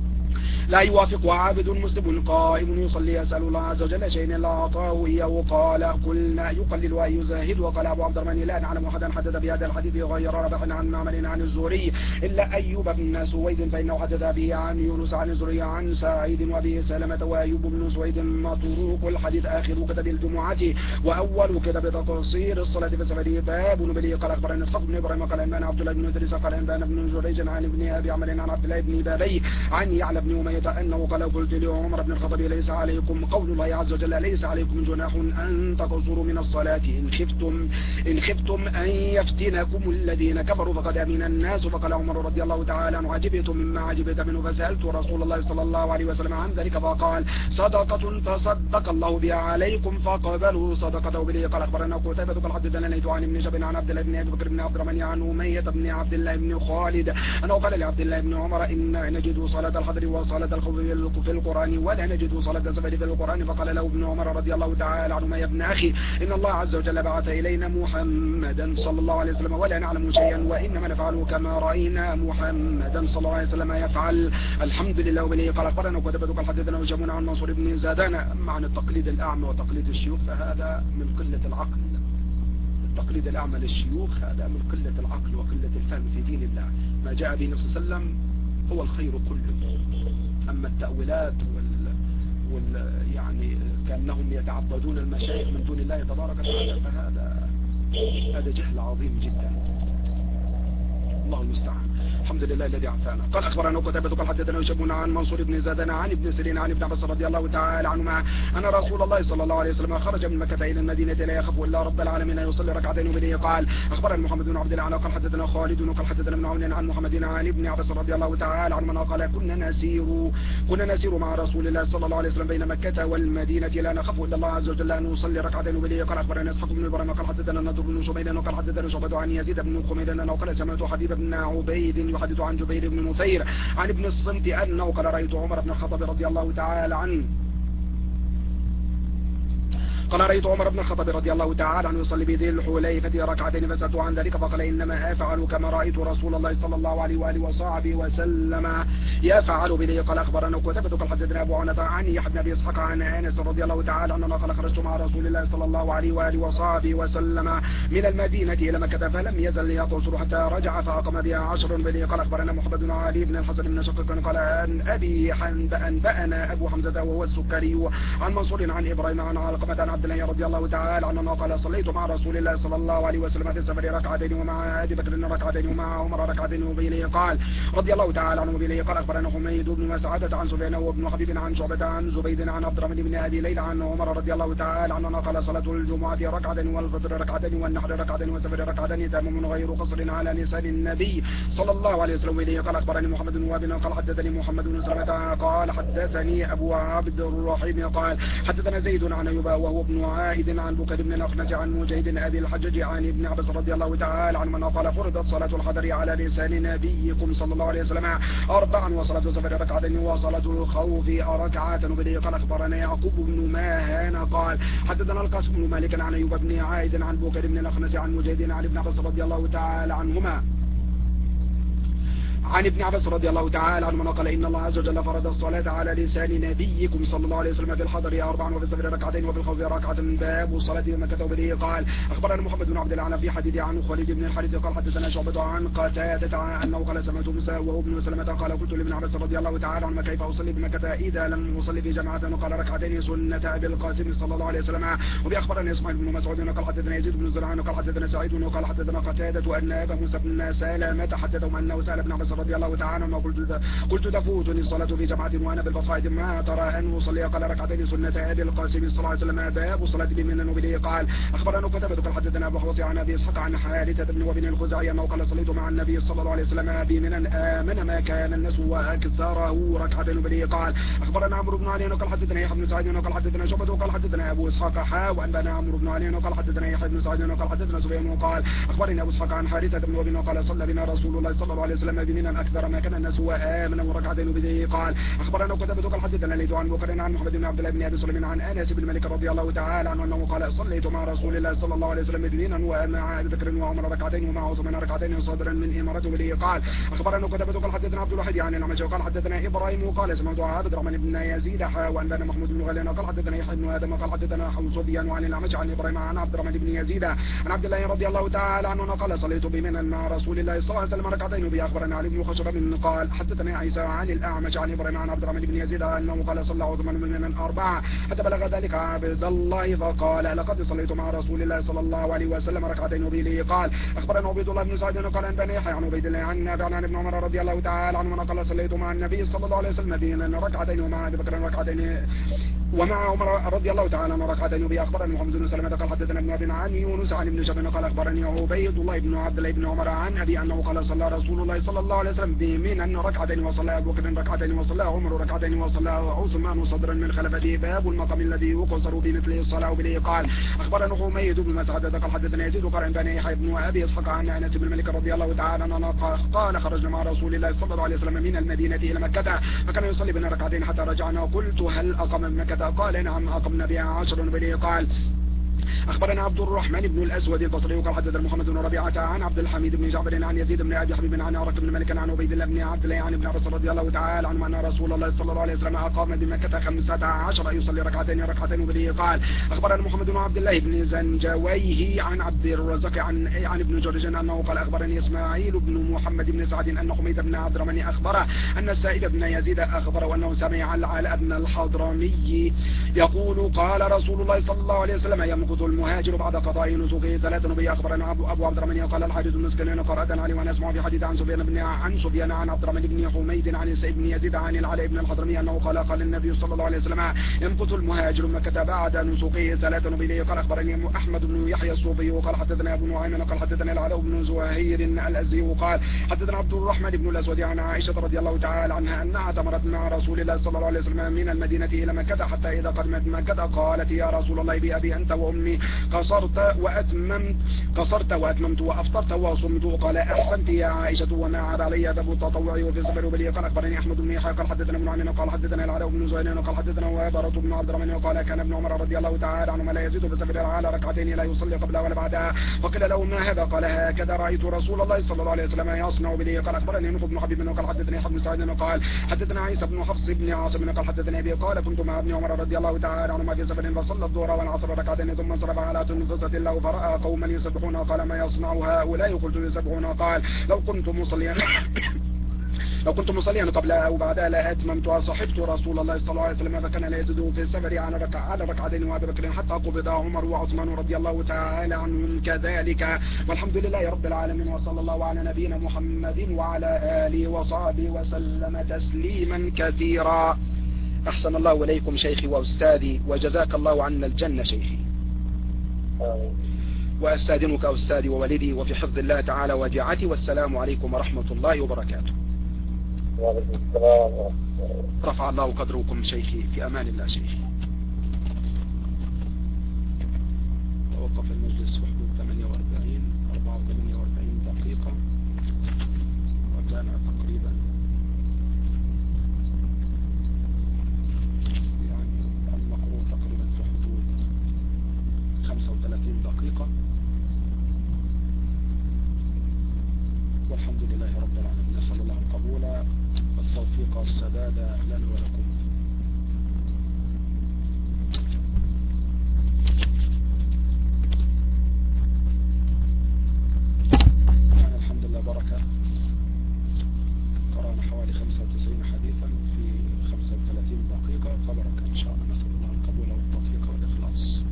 لا يوافقها عابد مسلم قائم يصلي يسأل الله عز وجل شيئا لا أعطاه إياه. قال قلنا يقلل ويزاهد. وقال أبو عبد الرحمن لا نعلم أحدا حدث بهذا الحديث غير ربح عن معمر عن الزهري إلا أيوب بن سويد فإنه حدث به عن يونس عن الزهري عن سعيد وأبي سلمة وأيوب بن سويد مطروق الحديث آخر كتب الجمعة وأول كتب تقصير الصلاة في السفر باب نبلي. قال أخبرنا إسحاق بن إبراهيم قال أنبانا عبد الله بن إدريس قال أنبانا بن جريج عن ابن أبي عمرو عن عبد الله بن بابي عن يعلى بن أمية أنه قال قلت لعمر بن الخطاب ليس عليكم قول الله عز وجل ليس عليكم جناح أن تقصروا من الصلاة إن خفتم إن خفتم أن يفتنكم الذين كفروا فقد أمن الناس. فقال عمر رضي الله تعالى عنه عجبت مما عجبت منه فسألت رسول الله صلى الله عليه وسلم عن ذلك فقال صدقة تصدق الله بها عليكم فقبلوا صدقته. به قال أخبرنا قتيبة قال حدثنا ليث عن ابن شهاب عن عبد الله بن أبي بكر بن عبد الرحمن عن أمية بن عبد الله بن خالد أنه قال لعبد الله بن عمر إن نجد صلاة الحضر وصلاة الخوف في القرآن ولا نجد صلاة السفر في القرآن. فقال له ابن عمر رضي الله تعالى عنهما يا ابن أخي إن الله عز وجل بعث إلينا محمدا صلى الله عليه وسلم ولا نعلم شيئا وإنما نفعله كما رأينا محمدا صلى الله عليه وسلم يفعل. الحمد لله. وبليه قال أخبرنا وكتبت قال حدثنا هشام عن منصور بن زادان. معنى التقليد الأعمى وتقليد الشيوخ فهذا من قلة العقل. التقليد الأعمى للشيوخ هذا من قلة العقل وقلة الفهم في دين الله. ما جاء به النبي صلى الله عليه وسلم هو الخير كله. أما التأويلات وال... وال... يعني كأنهم يتعبدون المشايخ من دون الله تبارك وتعالى فهذا هذا جهل عظيم جدا. الله المستعان. الحمد لله الذي عافانا. قال أخبرنا قتيبة قال حدثنا هشام عن منصور بن زادان عن ابن سيرين عن ابن عباس رضي الله تعالى عنهما أن رسول الله صلى الله عليه وسلم خرج من مكة إلى المدينة لا يخاف إلا رب العالمين يصلي ركعتين. وبه قال أخبرنا محمد بن عبد الله قال حدثنا خالد قال حدثنا ابن عون عن محمد عن ابن عباس رضي الله تعالى عنهما قال كنا نسير كنا نسير مع رسول الله صلى الله عليه وسلم بين مكة والمدينة لا نخاف إلا الله عز وجل أن نصلي ركعتين. وبه قال أخبرنا إسحاق بن إبراهيم قال حدثنا النضر بن شبيل قال حدثنا شعبة عن يزيد بن خميد أنه قال سمعت حبيب بن عبيد يحدث عن جبير بن نفير عن ابن الصمت أنه قال رأيت عمر بن الخطاب رضي الله تعالى عنه قال رأيت عمر بن الخطاب رضي الله تعالى عنه يصلي بذي الحليفة ركعتين فسألته عن ذلك فقال إنما أفعل كما رأيت رسول الله صلى الله عليه وآله وصحبه وسلم يفعل بذي. قال أخبرنا قتيبة قال حدثنا أبو عنة عن يحيى بن أبي إسحاق عن أنس رضي الله تعالى عنه قال خرجت مع رسول الله صلى الله عليه وآله وصحبه وسلم من المدينة إلى مكة فلم يزل يقصر حتى رجع فأقام بها عشر. بذي قال أخبرنا محمد بن علي بن الحسن بن شقيق قال أن أبي أنبأنا أبو حمزة وهو السكري عن منصور عن إبراهيم عن علقمة عن عبد الله رضي الله تعالى عنه قال صليت مع رسول الله صلى الله عليه وسلم في السفر ركعتين ومع أبي بكر ركعتين ومع عمر ركعتين وبه قال رضي الله تعالى عنه وبه قال أخبرنا حميد بن مسعدة عن سفيان وابن حبيب عن شعبة عن زبيد عن عبد الرحمن بن أبي ليلى عن عمر رضي الله تعالى عنه قال صلاة الجمعة ركعتين والفطر ركعتين والنحر ركعتين والسفر ركعتين تمام غير قصر على لسان النبي صلى الله عليه وسلم وبه قال أخبرني محمد بن وهب قال حدثني محمد بن سلمة قال حدثني أبو عبد الرحيم قال حدثنا زيد عن أيوب وهو ابن عائد عن بكر بن الأخنس عن مجاهد أبي الحجاج عن ابن عباس رضي الله تعالى عنه قال فرضت صلاة الحضر على لسان نبيكم صلى الله عليه وسلم أربعا وصلاة السفر ركعتين وصلاة الخوف ركعات وبه قال أخبرنا يعقوب بن ماهان قال حدثنا القاسم بن مالك عن أيوب بن عائد عن بكر بن الأخنس عن مجاهد عن ابن عباس رضي الله تعالى عنهما عن ابن عباس رضي الله تعالى عنه قال إن الله عز وجل فرض الصلاة على لسان نبيكم صلى الله عليه وسلم في الحضر أربعا وفي السفر ركعتين وفي الخوف ركعة باب الصلاة بمكة وبه قال أخبرنا محمد بن عبد الله في حديث عن خالد بن الحارث قال حدثنا شعبة عن قتادة أنه قال سمعت موسى وهو ابن سلمة قال قلت لابن عباس رضي الله تعالى عنه كيف أصلي بمكة إذا لم أصلي في جماعة قال ركعتين سنة أبي القاسم صلى الله عليه وسلم وبأخبرنا إسماعيل بن مسعود قال حدثنا يزيد بن زرعان قال حدثنا سعيد قال حدثنا قتادة أن أبا موسى بن سلمة حدثهم أنه سأل ابن عباس رضي الله تعالى عنه قلت قلت تفوتني الصلاة في جماعة وأنا بالبقاء ما ترى أن أصلي قال ركعتين سنة أبي القاسم صلى الله عليه وسلم باب الصلاة بمن وبه قال أخبرنا قتادة قال حدثنا أبو حوصي عن أبي إسحاق عن حارثة بن وبن الخزاعي أنه قال صليت مع النبي صلى الله عليه وسلم بمن آمن ما كان الناس وأكثره ركعتين وبه قال أخبرنا عمرو بن علي قال حدثنا يحيى بن سعيد قال حدثنا شعبة قال حدثنا أبو إسحاق حا وأنبأنا عمرو بن علي قال حدثنا يحيى بن سعيد قال حدثنا سفيان قال أخبرنا أبو إسحاق عن حارثة بن وبن قال صلى بنا رسول الله صلى الله عليه وسلم بمن أكثر ما كان الناس وآمن وركعتين وبه قال أخبرنا قتادة قال حدثنا ليث عن بكر عن محمد بن عبد الله بن أبي سليمان عن أنس بن مالك رضي الله تعالى عنه أنه قال صليت مع رسول الله صلى الله عليه وسلم بمنى ومع أبي بكر وعمر ركعتين ومع عثمان ركعتين صادرا من إمارته وبه قال أخبرنا قتادة قال حدثنا عبد الواحد عن الأعمش قال حدثنا إبراهيم قال سمعت عبد الرحمن بن يزيد حا وأنبأنا محمود بن غيلان قال حدثنا يحيى بن آدم قال حدثنا حوصبيان وعن الأعمش عن إبراهيم عن عبد الرحمن بن يزيد عن عبد الله رضي الله تعالى عنه قال صليت بمنى مع رسول الله صلى الله عليه وسلم ركعتين وبه أخبرنا علي بن خشب قال حدثنا عيسى عن الأعمش عن إبراهيم عن عبد الرحمن بن يزيد أنه قال صلى عثمان من أربعة حتى بلغ ذلك عبد الله فقال لقد صليت مع رسول الله صلى الله عليه وسلم ركعتين وبه قال أخبرنا عبيد الله بن سعيد قال أن بني يحيى عن عبيد الله عن نافع عن ابن عمر رضي الله تعالى عنه قال صليت مع النبي صلى الله عليه وسلم بين ركعتين ومع أبي بكر ركعتين ومع عمر رضي الله تعالى عنه ركعتين وبه أخبرني محمد بن سلمة قال حدثنا ابن أبي عن يونس عن ابن شهاب قال أخبرني عبيد الله بن عبد الله بن عمر عن أبي أنه قال صلى رسول الله صلى الله عليه وسلم بمنى ركعتين وصلى أبو بكر ركعتين وصلى عمر ركعتين وصلى عثمان صدرا من خلفه باب المقام الذي يقصر بمثله الصلاة وبه قال أخبرنا حميد بن مسعدة قال حدثنا يزيد قال أن بني يحيى بن أبي إسحاق عن أنس بن مالك رضي الله تعالى عنه قال خرجنا مع رسول الله صلى الله عليه وسلم من المدينة إلى مكة فكان يصلي بنا ركعتين حتى رجعنا قلت هل أقام بمكة قال نعم أقمنا بها عشر وبه قال أخبرنا عبد الرحمن بن الأسود البصري وقال حدثنا محمد بن ربيعة عن عبد الحميد بن جعفر عن يزيد بن أبي حبيب عن عراق بن مالك عن عبيد الله بن عبد الله عن ابن عباس رضي الله تعالى عنه أن رسول الله صلى الله عليه وسلم أقام بمكة خمسة عشر يصلي ركعتين ركعتين وبه قال أخبرنا محمد بن عبد الله بن زنجويه عن عبد الرزاق عن عن ابن جريج أنه قال أخبرني إسماعيل بن محمد بن سعد أن حميد بن عبد الرحمن أخبره أن السائب بن يزيد أخبره أنه سمع العلاء بن الحضرمي يقول قال رسول الله صلى الله عليه وسلم يمكث المهاجر بعد قضاء نسكه ثلاثة وبه أخبرنا أبو عبد الرحمن قال الحديث المسكنين قرأت علي وأنا أسمع في حديث عن سفيان بن عن سفيان عن عبد الرحمن بن حميد عن السائب بن يزيد عن العلاء بن الحضرمي أنه قال قال النبي صلى الله عليه وسلم يمكث المهاجر مكة بعد نسكه ثلاثة وبه قال أخبرني أحمد بن يحيى الصوفي وقال حدثنا أبو نعيم قال حدثنا العلاء بن زهير الأزدي وقال حدثنا عبد الرحمن بن الأسود عن عائشة رضي الله تعالى عنها أنها اعتمرت مع رسول الله صلى الله عليه وسلم من المدينة إلى مكة حتى إذا قدمت مكة قالت يا رسول الله بأبي أنت وأمي قصرت وأتممت قصرت وأتممت وأفطرت وصمت قال أحسنت يا عائشة وما عاد علي باب التطوع وفي السفر وبلي قال أخبرني أحمد بن يحيى قال حدثنا ابن عمين قال حدثنا العلاء بن زهير قال حدثنا وابرة بن عبد الرحمن قال كان ابن عمر رضي الله تعالى عنهما لا يزيد في السفر على ركعتين لا يصلي قبلها ولا بعدها وقيل له ما هذا قال هكذا رأيت رسول الله صلى الله عليه وسلم يصنع بلي قال أخبرني نوح بن حبيب قال حدثني حبن سعيد قال حدثنا عيسى بن حفص بن عاصم قال حدثني أبي قال كنت مع ابن عمر رضي الله تعالى عنهما في سفر فصلى الظهر والعصر ركعتين ثم انصرف على تنفسة الله فرأى قوما يسبحون قال ما يصنع هؤلاء قلت يسبحون قال لو كنت مصليا لو كنت مصليا قبلها أو بعدها لا أتممتها. صحبت رسول الله صلى الله عليه وسلم هذا كان لا يزيده في السفر على ركع على ركعتين وأبي بكر حتى قبض عمر وعثمان رضي الله تعالى عنهم كذلك. والحمد لله رب العالمين، وصلى الله على نبينا محمد وعلى آله وصحبه وسلم تسليما كثيرا. أحسن الله إليكم شيخي وأستاذي، وجزاك الله عنا الجنة شيخي. وأستاذنك أستاذي وولدي وفي حفظ الله تعالى وديعتي، والسلام عليكم ورحمة الله وبركاته. رفع الله قدركم شيخي، في أمان الله شيخي. توقف المجلس في حدود ثمانية وأربعين أربعة وثمانية وأربعين دقيقة، وكان تقريبا يعني المقروء تقريبا في حدود خمسة وثلاثين دقيقة. والحمد لله رب العالمين، نسأل الله القبول والتوفيق والسداد لنا ولكم. يعني الحمد لله بركة، قرأنا حوالي خمسة وتسعين حديثا في خمسة وثلاثين دقيقة، فبركة إن شاء الله. نسأل الله القبول والتوفيق والإخلاص.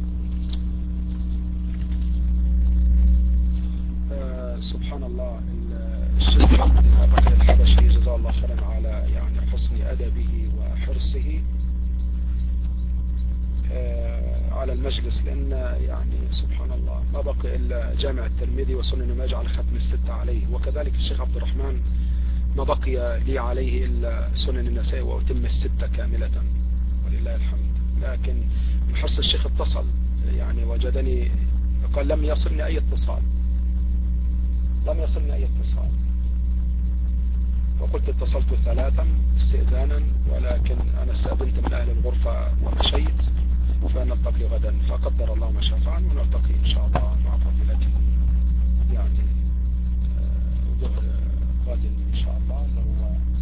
آه سبحان الله، الشيخ الركع الحبشي جزاه الله خيرا على يعني حسن أدبه وحرصه آه على المجلس، لأن يعني سبحان الله ما بقي إلا جامع الترمذي وسنن ماجه على ختم الستة عليه، وكذلك الشيخ عبد الرحمن ما بقي لي عليه إلا سنن النسائي وأتم الستة كاملة ولله الحمد. لكن من حرص الشيخ اتصل، يعني وجدني قال لم يصلني أي اتصال، لم يصلني أي اتصال، وقلت اتصلت ثلاثا استئذانا، ولكن أنا استأذنت من أهل الغرفة ومشيت، فنلتقي غدا، فقدر الله ما شاء فعل، ونلتقي إن شاء الله مع فضيلتي يعني ظهر غد إن شاء الله، اللي هو